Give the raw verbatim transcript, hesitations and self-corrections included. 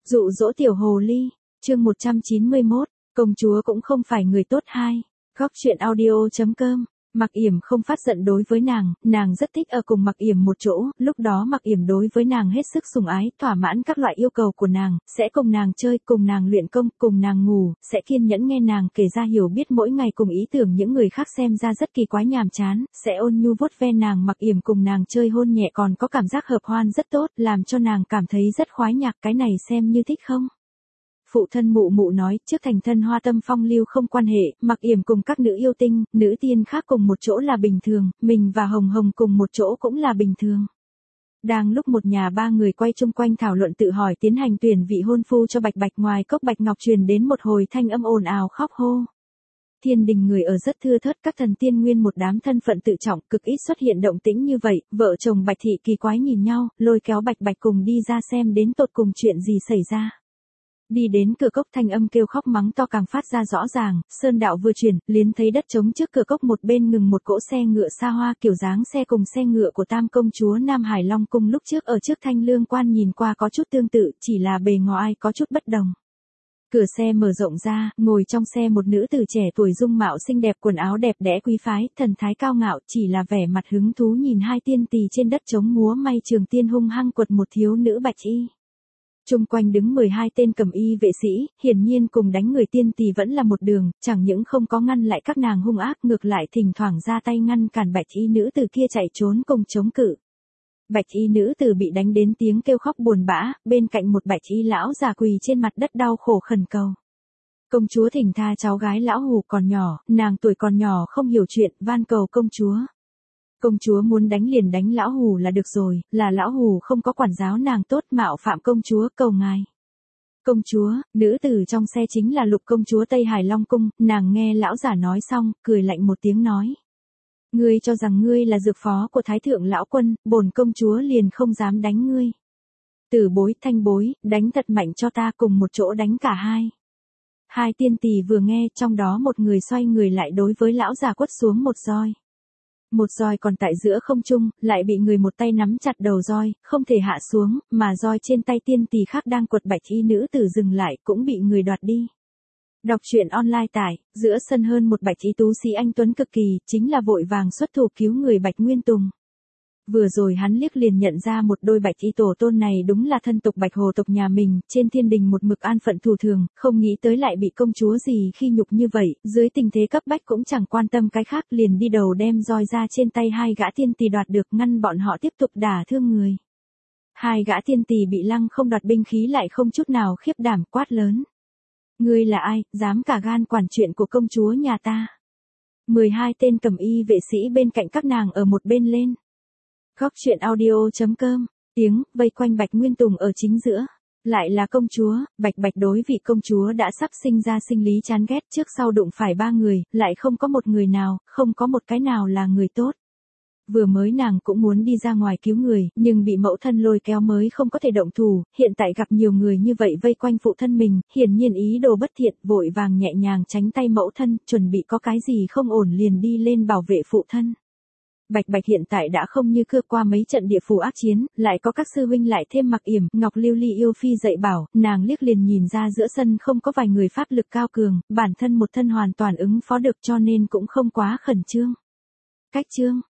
Dụ dỗ tiểu hồ ly, chương một trăm chín mươi mốt, công chúa cũng không phải người tốt hai. Góc truyện audio chấm com. Mặc Yểm không phát giận đối với nàng, nàng rất thích ở cùng Mặc Yểm một chỗ, lúc đó Mặc Yểm đối với nàng hết sức sủng ái, thỏa mãn các loại yêu cầu của nàng, sẽ cùng nàng chơi, cùng nàng luyện công, cùng nàng ngủ, sẽ kiên nhẫn nghe nàng kể ra hiểu biết mỗi ngày cùng ý tưởng những người khác xem ra rất kỳ quái nhàm chán, sẽ ôn nhu vuốt ve nàng. Mặc Yểm cùng nàng chơi hôn nhẹ còn có cảm giác hợp hoan rất tốt, làm cho nàng cảm thấy rất khoái nhạc, cái này xem như thích không? Phụ thân mụ mụ nói, trước thành thân hoa tâm phong lưu không quan hệ, Mặc Yểm cùng các nữ yêu tinh, nữ tiên khác cùng một chỗ là bình thường, mình và Hồng Hồng cùng một chỗ cũng là bình thường. Đang lúc một nhà ba người quay chung quanh thảo luận tự hỏi tiến hành tuyển vị hôn phu cho Bạch Bạch, ngoài cốc Bạch Ngọc truyền đến một hồi thanh âm ồn ào khóc hô. Thiên đình người ở rất thưa thớt, các thần tiên nguyên một đám thân phận tự trọng, cực ít xuất hiện động tĩnh như vậy, vợ chồng Bạch Thị kỳ quái nhìn nhau, lôi kéo Bạch Bạch cùng đi ra xem đến tột cùng chuyện gì xảy ra. Đi đến cửa cốc thanh âm kêu khóc mắng to càng phát ra rõ ràng, sơn đạo vừa chuyển, liền thấy đất trống trước cửa cốc một bên ngừng một cỗ xe ngựa xa hoa, kiểu dáng xe cùng xe ngựa của tam công chúa Nam Hải Long cung lúc trước ở trước thanh lương quan nhìn qua có chút tương tự, chỉ là bề ngoài có chút bất đồng. Cửa xe mở rộng ra, ngồi trong xe một nữ tử trẻ tuổi dung mạo xinh đẹp, quần áo đẹp đẽ quý phái, thần thái cao ngạo, chỉ là vẻ mặt hứng thú nhìn hai tiên tỳ trên đất trống múa may trường tiên hung hăng quật một thiếu nữ bạch y. Chung quanh đứng mười hai tên cầm y vệ sĩ, hiển nhiên cùng đánh người tiên tỳ vẫn là một đường, chẳng những không có ngăn lại các nàng hung ác, ngược lại thỉnh thoảng ra tay ngăn cản bạch y nữ tử kia chạy trốn cùng chống cự. Bạch y nữ tử bị đánh đến tiếng kêu khóc buồn bã, bên cạnh một bạch y lão già quỳ trên mặt đất đau khổ khẩn cầu. Công chúa thỉnh tha cháu gái lão hù còn nhỏ, nàng tuổi còn nhỏ không hiểu chuyện, van cầu công chúa. Công chúa muốn đánh liền đánh lão hù là được rồi, là lão hù không có quản giáo nàng tốt, mạo phạm công chúa, cầu ngài. Công chúa, nữ tử trong xe chính là Lục công chúa Tây Hải Long cung, nàng nghe lão giả nói xong, cười lạnh một tiếng nói. Ngươi cho rằng ngươi là dược phó của Thái thượng lão quân, bổn công chúa liền không dám đánh ngươi. Tử bối, thanh bối, đánh thật mạnh cho ta, cùng một chỗ đánh cả hai. Hai tiên tỳ vừa nghe, trong đó một người xoay người lại đối với lão già quất xuống một roi. Một roi còn tại giữa không trung, lại bị người một tay nắm chặt đầu roi, không thể hạ xuống, mà roi trên tay tiên tỳ khác đang quật bạch y nữ tử dừng lại, cũng bị người đoạt đi. Đọc truyện online tải, giữa sân hơn một bạch y tú sĩ anh tuấn cực kỳ, chính là vội vàng xuất thủ cứu người Bạch Nguyên Tùng. Vừa rồi hắn liếc liền nhận ra một đôi bạch y tổ tôn này đúng là thân tộc Bạch Hồ tộc nhà mình, trên thiên đình một mực an phận thủ thường, không nghĩ tới lại bị công chúa gì khi nhục như vậy, dưới tình thế cấp bách cũng chẳng quan tâm cái khác, liền đi đầu đem roi ra trên tay hai gã tiên tỳ đoạt được, ngăn bọn họ tiếp tục đả thương người. Hai gã tiên tỳ bị lăng không đoạt binh khí lại không chút nào khiếp đảm, quát lớn. Ngươi là ai, dám cả gan quản chuyện của công chúa nhà ta? mười hai tên cầm y vệ sĩ bên cạnh các nàng ở một bên lên. Góc truyện audio chấm com, tiếng, vây quanh Bạch Nguyên Tùng ở chính giữa. Lại là công chúa, Bạch Bạch đối vị công chúa đã sắp sinh ra sinh lý chán ghét, trước sau đụng phải ba người, lại không có một người nào, không có một cái nào là người tốt. Vừa mới nàng cũng muốn đi ra ngoài cứu người, nhưng bị mẫu thân lôi kéo mới không có thể động thủ, hiện tại gặp nhiều người như vậy vây quanh phụ thân mình, hiển nhiên ý đồ bất thiện, vội vàng nhẹ nhàng tránh tay mẫu thân, chuẩn bị có cái gì không ổn liền đi lên bảo vệ phụ thân. Bạch Bạch hiện tại đã không như cưa qua mấy trận địa phủ ác chiến, lại có các sư huynh lại thêm Mặc Yểm, Ngọc Lưu Ly yêu phi dạy bảo, nàng liếc liền nhìn ra giữa sân không có vài người pháp lực cao cường, bản thân một thân hoàn toàn ứng phó được cho nên cũng không quá khẩn trương. Cách trương,